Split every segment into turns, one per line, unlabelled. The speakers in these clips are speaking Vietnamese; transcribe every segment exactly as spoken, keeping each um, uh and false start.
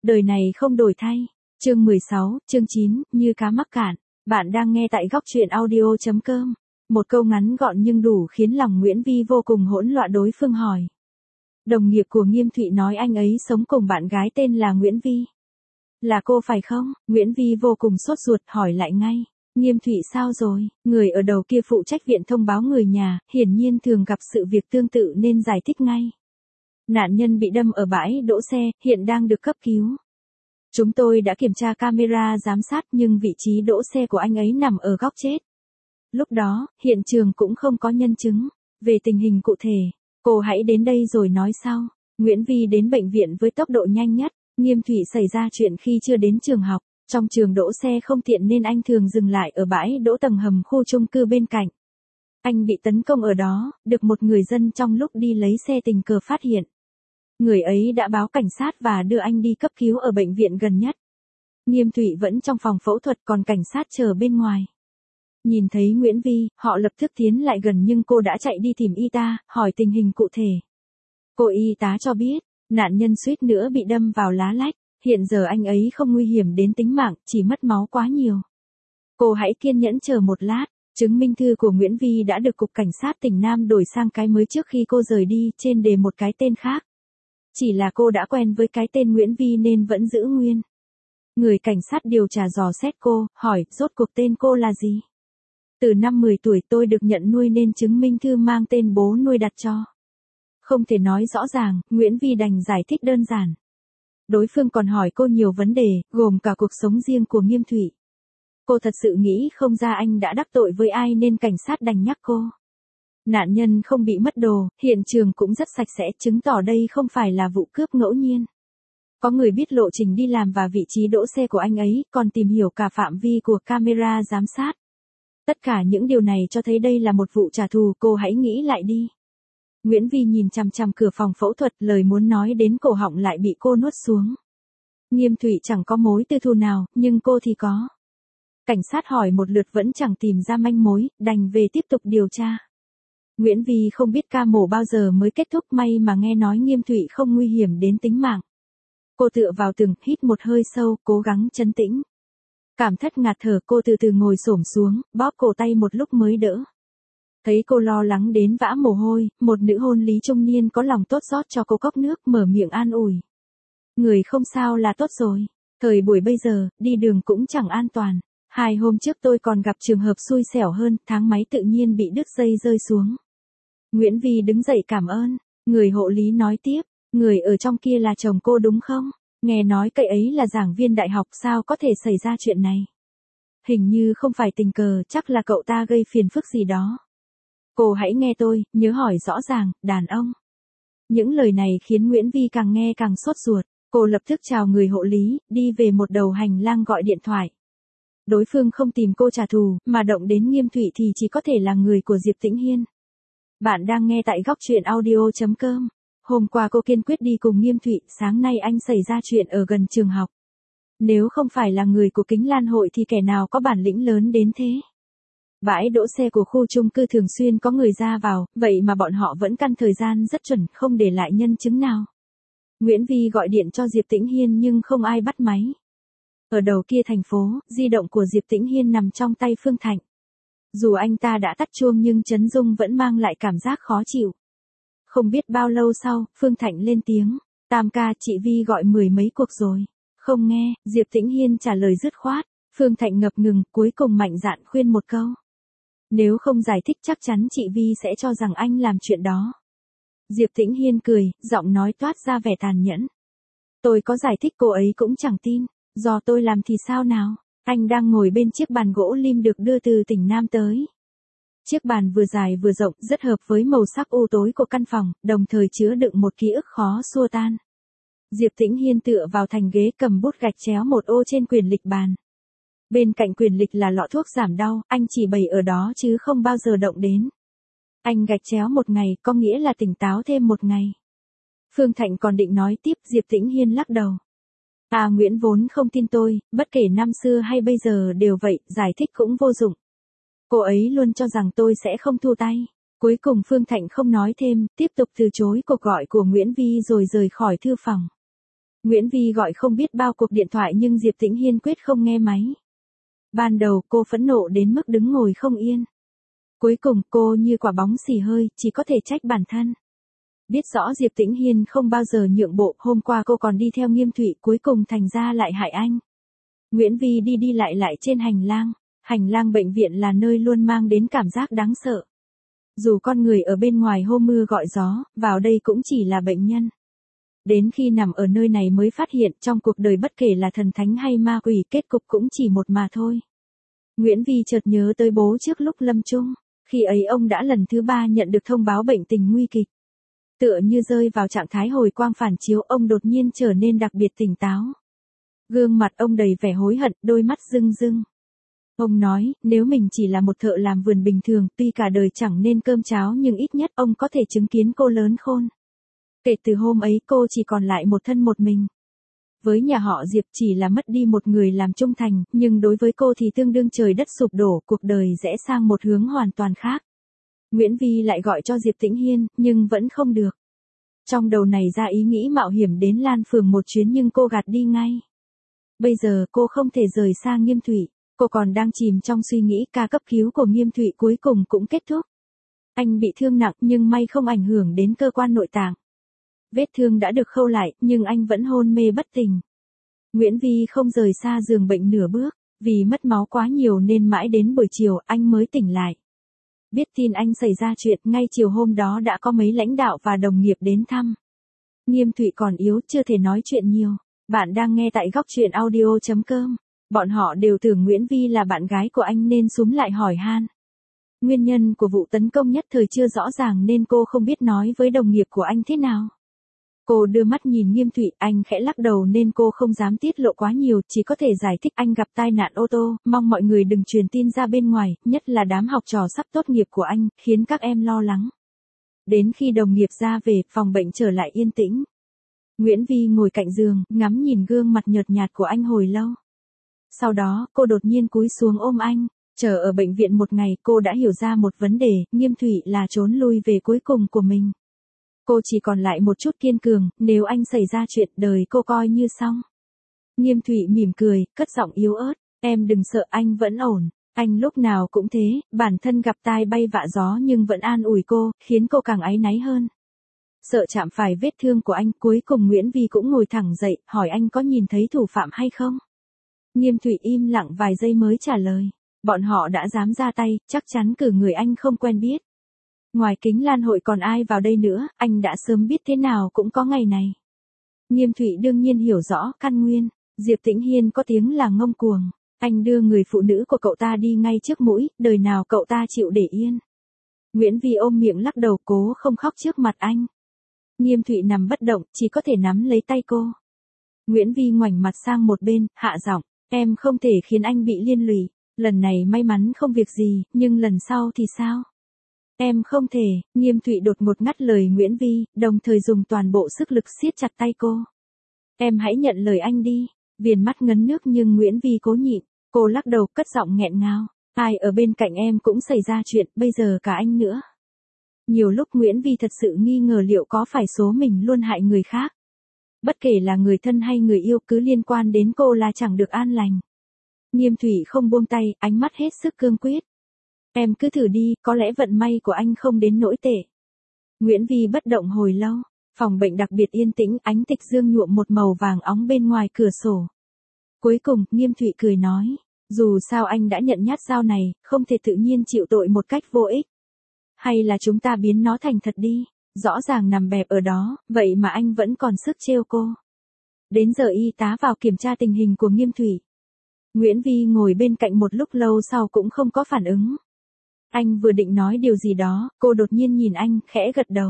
Đời này không đổi thay. Chương mười sáu, chương chín, như cá mắc cạn. Bạn đang nghe tại góc truyện audio chấm com. Một câu ngắn gọn nhưng đủ khiến lòng Nguyễn Vi vô cùng hỗn loạn. Đối phương hỏi. Đồng nghiệp của Nghiêm Thụy nói anh ấy sống cùng bạn gái tên là Nguyễn Vi. Là cô phải không? Nguyễn Vi vô cùng sốt ruột hỏi lại ngay. Nghiêm Thụy sao rồi? Người ở đầu kia phụ trách viện thông báo người nhà, hiển nhiên thường gặp sự việc tương tự nên giải thích ngay. Nạn nhân bị đâm ở bãi đỗ xe, hiện đang được cấp cứu. Chúng tôi đã kiểm tra camera giám sát nhưng vị trí đỗ xe của anh ấy nằm ở góc chết. Lúc đó, hiện trường cũng không có nhân chứng. Về tình hình cụ thể, cô hãy đến đây rồi nói sau. Nguyễn Vi đến bệnh viện với tốc độ nhanh nhất. Nghiêm Thụy xảy ra chuyện khi chưa đến trường học. Trong trường đỗ xe không tiện nên anh thường dừng lại ở bãi đỗ tầng hầm khu chung cư bên cạnh. Anh bị tấn công ở đó, được một người dân trong lúc đi lấy xe tình cờ phát hiện. Người ấy đã báo cảnh sát và đưa anh đi cấp cứu ở bệnh viện gần nhất. Nghiêm Thụy vẫn trong phòng phẫu thuật còn cảnh sát chờ bên ngoài. Nhìn thấy Nguyễn Vi, họ lập tức tiến lại gần nhưng cô đã chạy đi tìm y tá, hỏi tình hình cụ thể. Cô y tá cho biết, nạn nhân suýt nữa bị đâm vào lá lách. Hiện giờ anh ấy không nguy hiểm đến tính mạng, chỉ mất máu quá nhiều. Cô hãy kiên nhẫn chờ một lát. Chứng minh thư của Nguyễn Vi đã được Cục Cảnh sát tỉnh Nam đổi sang cái mới trước khi cô rời đi, trên đề một cái tên khác. Chỉ là cô đã quen với cái tên Nguyễn Vi nên vẫn giữ nguyên. Người cảnh sát điều tra dò xét cô, hỏi, rốt cuộc tên cô là gì? Từ năm mười tuổi tôi được nhận nuôi nên chứng minh thư mang tên bố nuôi đặt cho. Không thể nói rõ ràng, Nguyễn Vi đành giải thích đơn giản. Đối phương còn hỏi cô nhiều vấn đề, gồm cả cuộc sống riêng của Nghiêm Thụy. Cô thật sự nghĩ không ra anh đã đắc tội với ai nên cảnh sát đành nhắc cô. Nạn nhân không bị mất đồ, hiện trường cũng rất sạch sẽ, chứng tỏ đây không phải là vụ cướp ngẫu nhiên. Có người biết lộ trình đi làm và vị trí đỗ xe của anh ấy, còn tìm hiểu cả phạm vi của camera giám sát. Tất cả những điều này cho thấy đây là một vụ trả thù, cô hãy nghĩ lại đi. Nguyễn Vi nhìn chằm chằm cửa phòng phẫu thuật, lời muốn nói đến cổ họng lại bị cô nuốt xuống. Nghiêm Thụy chẳng có mối tư thù nào, nhưng cô thì có. Cảnh sát hỏi một lượt vẫn chẳng tìm ra manh mối, đành về tiếp tục điều tra. Nguyễn Vi không biết ca mổ bao giờ mới kết thúc, may mà nghe nói Nghiêm Thụy không nguy hiểm đến tính mạng. Cô tựa vào tường, hít một hơi sâu, cố gắng trấn tĩnh. Cảm thất ngạt thở, cô từ từ ngồi xổm xuống, bóp cổ tay một lúc mới đỡ. Thấy cô lo lắng đến vã mồ hôi, một nữ hôn lý trung niên có lòng tốt rót cho cô cốc nước, mở miệng an ủi. Người không sao là tốt rồi. Thời buổi bây giờ, đi đường cũng chẳng an toàn. Hai hôm trước tôi còn gặp trường hợp xui xẻo hơn, tháng máy tự nhiên bị đứt dây rơi xuống. Nguyễn Vi đứng dậy cảm ơn. Người hộ lý nói tiếp, người ở trong kia là chồng cô đúng không? Nghe nói cậu ấy là giảng viên đại học, sao có thể xảy ra chuyện này? Hình như không phải tình cờ, chắc là cậu ta gây phiền phức gì đó. Cô hãy nghe tôi, nhớ hỏi rõ ràng, đàn ông. Những lời này khiến Nguyễn Vi càng nghe càng sốt ruột. Cô lập tức chào người hộ lý, đi về một đầu hành lang gọi điện thoại. Đối phương không tìm cô trả thù, mà động đến Nghiêm Thụy thì chỉ có thể là người của Diệp Tĩnh Hiên. Bạn đang nghe tại góc truyện audio chấm com. Hôm qua cô kiên quyết đi cùng Nghiêm Thụy, sáng nay anh xảy ra chuyện ở gần trường học. Nếu không phải là người của Kính Lan hội thì kẻ nào có bản lĩnh lớn đến thế? Bãi đỗ xe của khu chung cư thường xuyên có người ra vào, vậy mà bọn họ vẫn căn thời gian rất chuẩn, không để lại nhân chứng nào. Nguyễn Vi gọi điện cho Diệp Tĩnh Hiên nhưng không ai bắt máy. Ở đầu kia thành phố, di động của Diệp Tĩnh Hiên nằm trong tay Phương Thạnh. Dù anh ta đã tắt chuông nhưng Trấn Dung vẫn mang lại cảm giác khó chịu. Không biết bao lâu sau, Phương Thạnh lên tiếng. Tam ca, chị Vi gọi mười mấy cuộc rồi. Không nghe, Diệp Tĩnh Hiên trả lời dứt khoát. Phương Thạnh ngập ngừng, cuối cùng mạnh dạn khuyên một câu. Nếu không giải thích chắc chắn chị Vi sẽ cho rằng anh làm chuyện đó. Diệp Tĩnh Hiên cười, giọng nói toát ra vẻ tàn nhẫn. Tôi có giải thích cô ấy cũng chẳng tin, do tôi làm thì sao nào? Anh đang ngồi bên chiếc bàn gỗ lim được đưa từ tỉnh Nam tới. Chiếc bàn vừa dài vừa rộng, rất hợp với màu sắc u tối của căn phòng, đồng thời chứa đựng một ký ức khó xua tan. Diệp Tĩnh Hiên tựa vào thành ghế cầm bút gạch chéo một ô trên quyển lịch bàn. Bên cạnh quyển lịch là lọ thuốc giảm đau, anh chỉ bày ở đó chứ không bao giờ động đến. Anh gạch chéo một ngày, có nghĩa là tỉnh táo thêm một ngày. Phương Thạnh còn định nói tiếp, Diệp Tĩnh Hiên lắc đầu. À, Nguyễn vốn không tin tôi, bất kể năm xưa hay bây giờ đều vậy, giải thích cũng vô dụng. Cô ấy luôn cho rằng tôi sẽ không thu tay. Cuối cùng Phương Thạnh không nói thêm, tiếp tục từ chối cuộc gọi của Nguyễn Vi rồi rời khỏi thư phòng. Nguyễn Vi gọi không biết bao cuộc điện thoại nhưng Diệp Tĩnh Hiên quyết không nghe máy. Ban đầu cô phẫn nộ đến mức đứng ngồi không yên. Cuối cùng cô như quả bóng xì hơi, chỉ có thể trách bản thân. Biết rõ Diệp Tĩnh Hiên không bao giờ nhượng bộ, hôm qua cô còn đi theo Nghiêm Thụy, cuối cùng thành ra lại hại anh. Nguyễn Vi đi đi lại lại trên hành lang. Hành lang bệnh viện là nơi luôn mang đến cảm giác đáng sợ. Dù con người ở bên ngoài hô mưa gọi gió, vào đây cũng chỉ là bệnh nhân. Đến khi nằm ở nơi này mới phát hiện trong cuộc đời bất kể là thần thánh hay ma quỷ, kết cục cũng chỉ một mà thôi. Nguyễn Vi chợt nhớ tới bố trước lúc lâm chung. Khi ấy ông đã lần thứ ba nhận được thông báo bệnh tình nguy kịch. Tựa như rơi vào trạng thái hồi quang phản chiếu, ông đột nhiên trở nên đặc biệt tỉnh táo. Gương mặt ông đầy vẻ hối hận, đôi mắt rưng rưng. Ông nói, nếu mình chỉ là một thợ làm vườn bình thường, tuy cả đời chẳng nên cơm cháo nhưng ít nhất ông có thể chứng kiến cô lớn khôn. Kể từ hôm ấy cô chỉ còn lại một thân một mình. Với nhà họ Diệp chỉ là mất đi một người làm trung thành, nhưng đối với cô thì tương đương trời đất sụp đổ, cuộc đời rẽ sang một hướng hoàn toàn khác. Nguyễn Vi lại gọi cho Diệp Tĩnh Hiên, nhưng vẫn không được. Trong đầu này ra ý nghĩ mạo hiểm đến Lan Phường một chuyến nhưng cô gạt đi ngay. Bây giờ cô không thể rời xa Nghiêm Thụy. Cô còn đang chìm trong suy nghĩ ca cấp cứu của Nghiêm Thụy cuối cùng cũng kết thúc. Anh bị thương nặng nhưng may không ảnh hưởng đến cơ quan nội tạng. Vết thương đã được khâu lại nhưng anh vẫn hôn mê bất tỉnh. Nguyễn Vi không rời xa giường bệnh nửa bước, vì mất máu quá nhiều nên mãi đến buổi chiều anh mới tỉnh lại. Biết tin anh xảy ra chuyện, ngay chiều hôm đó đã có mấy lãnh đạo và đồng nghiệp đến thăm. Nghiêm Thụy còn yếu, chưa thể nói chuyện nhiều. Bạn đang nghe tại góc truyện audio chấm com. Bọn họ đều tưởng Nguyễn Vi là bạn gái của anh nên xúm lại hỏi han. Nguyên nhân của vụ tấn công nhất thời chưa rõ ràng nên cô không biết nói với đồng nghiệp của anh thế nào. Cô đưa mắt nhìn Nghiêm Thụy, anh khẽ lắc đầu nên cô không dám tiết lộ quá nhiều, chỉ có thể giải thích anh gặp tai nạn ô tô, mong mọi người đừng truyền tin ra bên ngoài, nhất là đám học trò sắp tốt nghiệp của anh, khiến các em lo lắng. Đến khi đồng nghiệp ra về, phòng bệnh trở lại yên tĩnh. Nguyễn Vi ngồi cạnh giường, ngắm nhìn gương mặt nhợt nhạt của anh hồi lâu. Sau đó, cô đột nhiên cúi xuống ôm anh. Chờ ở bệnh viện một ngày, cô đã hiểu ra một vấn đề, Nghiêm Thụy là trốn lui về cuối cùng của mình. Cô chỉ còn lại một chút kiên cường, nếu anh xảy ra chuyện đời cô coi như xong. Nghiêm Thụy mỉm cười, cất giọng yếu ớt, em đừng sợ, anh vẫn ổn. Anh lúc nào cũng thế, bản thân gặp tai bay vạ gió nhưng vẫn an ủi cô, khiến cô càng áy náy hơn. Sợ chạm phải vết thương của anh, cuối cùng Nguyễn Vi cũng ngồi thẳng dậy, hỏi anh có nhìn thấy thủ phạm hay không. Nghiêm Thụy im lặng vài giây mới trả lời, bọn họ đã dám ra tay, chắc chắn cử người anh không quen biết. Ngoài Kính Lan hội còn ai vào đây nữa, anh đã sớm biết thế nào cũng có ngày này. Nghiêm Thụy đương nhiên hiểu rõ căn nguyên, Diệp Tĩnh Hiên có tiếng là ngông cuồng, anh đưa người phụ nữ của cậu ta đi ngay trước mũi, đời nào cậu ta chịu để yên. Nguyễn Vi ôm miệng lắc đầu cố không khóc trước mặt anh. Nghiêm Thụy nằm bất động, chỉ có thể nắm lấy tay cô. Nguyễn Vi ngoảnh mặt sang một bên, hạ giọng, em không thể khiến anh bị liên lụy, lần này may mắn không việc gì, nhưng lần sau thì sao? Em không thể, Nghiêm Thụy đột ngột ngắt lời Nguyễn Vi, đồng thời dùng toàn bộ sức lực siết chặt tay cô. Em hãy nhận lời anh đi, viền mắt ngấn nước nhưng Nguyễn Vi cố nhịn, cô lắc đầu cất giọng nghẹn ngào, ai ở bên cạnh em cũng xảy ra chuyện, bây giờ cả anh nữa. Nhiều lúc Nguyễn Vi thật sự nghi ngờ liệu có phải số mình luôn hại người khác. Bất kể là người thân hay người yêu cứ liên quan đến cô là chẳng được an lành. Nghiêm Thụy không buông tay, ánh mắt hết sức cương quyết. Em cứ thử đi, có lẽ vận may của anh không đến nỗi tệ. Nguyễn Vi bất động hồi lâu, phòng bệnh đặc biệt yên tĩnh, ánh tịch dương nhuộm một màu vàng óng bên ngoài cửa sổ. Cuối cùng, Nghiêm Thụy cười nói, dù sao anh đã nhận nhát dao này, không thể tự nhiên chịu tội một cách vô ích. Hay là chúng ta biến nó thành thật đi, rõ ràng nằm bẹp ở đó, vậy mà anh vẫn còn sức trêu cô. Đến giờ y tá vào kiểm tra tình hình của Nghiêm Thụy. Nguyễn Vi ngồi bên cạnh một lúc lâu sau cũng không có phản ứng. Anh vừa định nói điều gì đó, cô đột nhiên nhìn anh, khẽ gật đầu.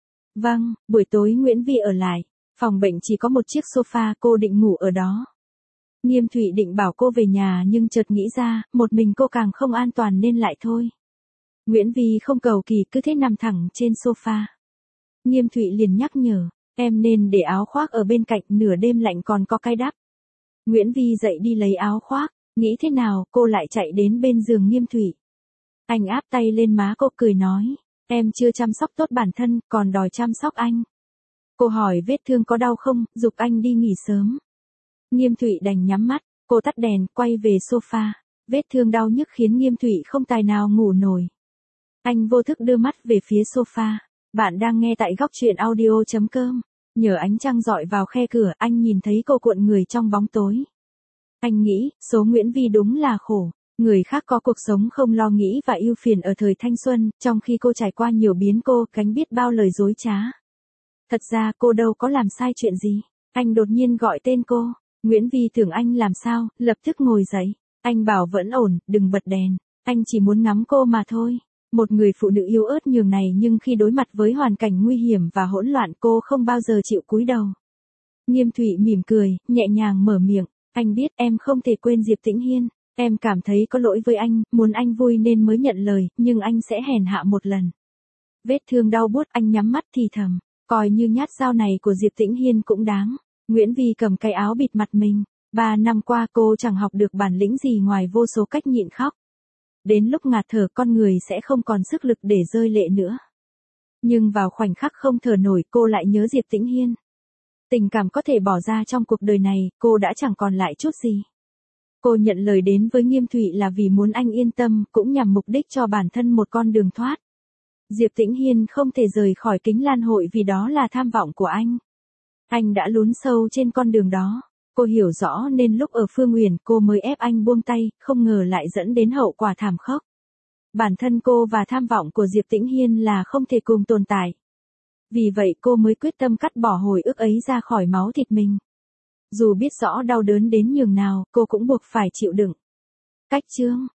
Vâng, buổi tối Nguyễn Vi ở lại, phòng bệnh chỉ có một chiếc sofa, cô định ngủ ở đó. Nghiêm Thụy định bảo cô về nhà nhưng chợt nghĩ ra, một mình cô càng không an toàn nên lại thôi. Nguyễn Vi không cầu kỳ cứ thế nằm thẳng trên sofa. Nghiêm Thụy liền nhắc nhở, em nên để áo khoác ở bên cạnh, nửa đêm lạnh còn có cái đắp. Nguyễn Vi dậy đi lấy áo khoác, nghĩ thế nào cô lại chạy đến bên giường Nghiêm Thụy. Anh áp tay lên má cô cười nói, em chưa chăm sóc tốt bản thân, còn đòi chăm sóc anh. Cô hỏi vết thương có đau không, giục anh đi nghỉ sớm. Nghiêm Thụy đành nhắm mắt, cô tắt đèn, quay về sofa. Vết thương đau nhức khiến Nghiêm Thụy không tài nào ngủ nổi. Anh vô thức đưa mắt về phía sofa. Bạn đang nghe tại góc truyện audio chấm com. Nhờ ánh trăng rọi vào khe cửa, anh nhìn thấy cô cuộn người trong bóng tối. Anh nghĩ, số Nguyễn Vi đúng là khổ. Người khác có cuộc sống không lo nghĩ và ưu phiền ở thời thanh xuân, trong khi cô trải qua nhiều biến cô gánh biết bao lời dối trá. Thật ra cô đâu có làm sai chuyện gì. Anh đột nhiên gọi tên cô. Nguyễn Vi tưởng anh làm sao, lập tức ngồi dậy. Anh bảo vẫn ổn, đừng bật đèn. Anh chỉ muốn ngắm cô mà thôi. Một người phụ nữ yếu ớt nhường này nhưng khi đối mặt với hoàn cảnh nguy hiểm và hỗn loạn cô không bao giờ chịu cúi đầu. Nghiêm Thụy mỉm cười, nhẹ nhàng mở miệng. Anh biết em không thể quên Diệp Tĩnh Hiên. Em cảm thấy có lỗi với anh, muốn anh vui nên mới nhận lời, nhưng anh sẽ hèn hạ một lần. Vết thương đau buốt, anh nhắm mắt thì thầm. Coi như nhát dao này của Diệp Tĩnh Hiên cũng đáng. Nguyễn Vi cầm cái áo bịt mặt mình. Ba năm qua cô chẳng học được bản lĩnh gì ngoài vô số cách nhịn khóc. Đến lúc ngạt thở con người sẽ không còn sức lực để rơi lệ nữa. Nhưng vào khoảnh khắc không thở nổi cô lại nhớ Diệp Tĩnh Hiên. Tình cảm có thể bỏ ra trong cuộc đời này, cô đã chẳng còn lại chút gì. Cô nhận lời đến với Nghiêm Thụy là vì muốn anh yên tâm, cũng nhằm mục đích cho bản thân một con đường thoát. Diệp Tĩnh Hiên không thể rời khỏi Kính Lan hội vì đó là tham vọng của anh. Anh đã lún sâu trên con đường đó. Cô hiểu rõ nên lúc ở Phương Uyển cô mới ép anh buông tay, không ngờ lại dẫn đến hậu quả thảm khốc. Bản thân cô và tham vọng của Diệp Tĩnh Hiên là không thể cùng tồn tại. Vì vậy cô mới quyết tâm cắt bỏ hồi ức ấy ra khỏi máu thịt mình. Dù biết rõ đau đớn đến nhường nào, cô cũng buộc phải chịu đựng. Cách chương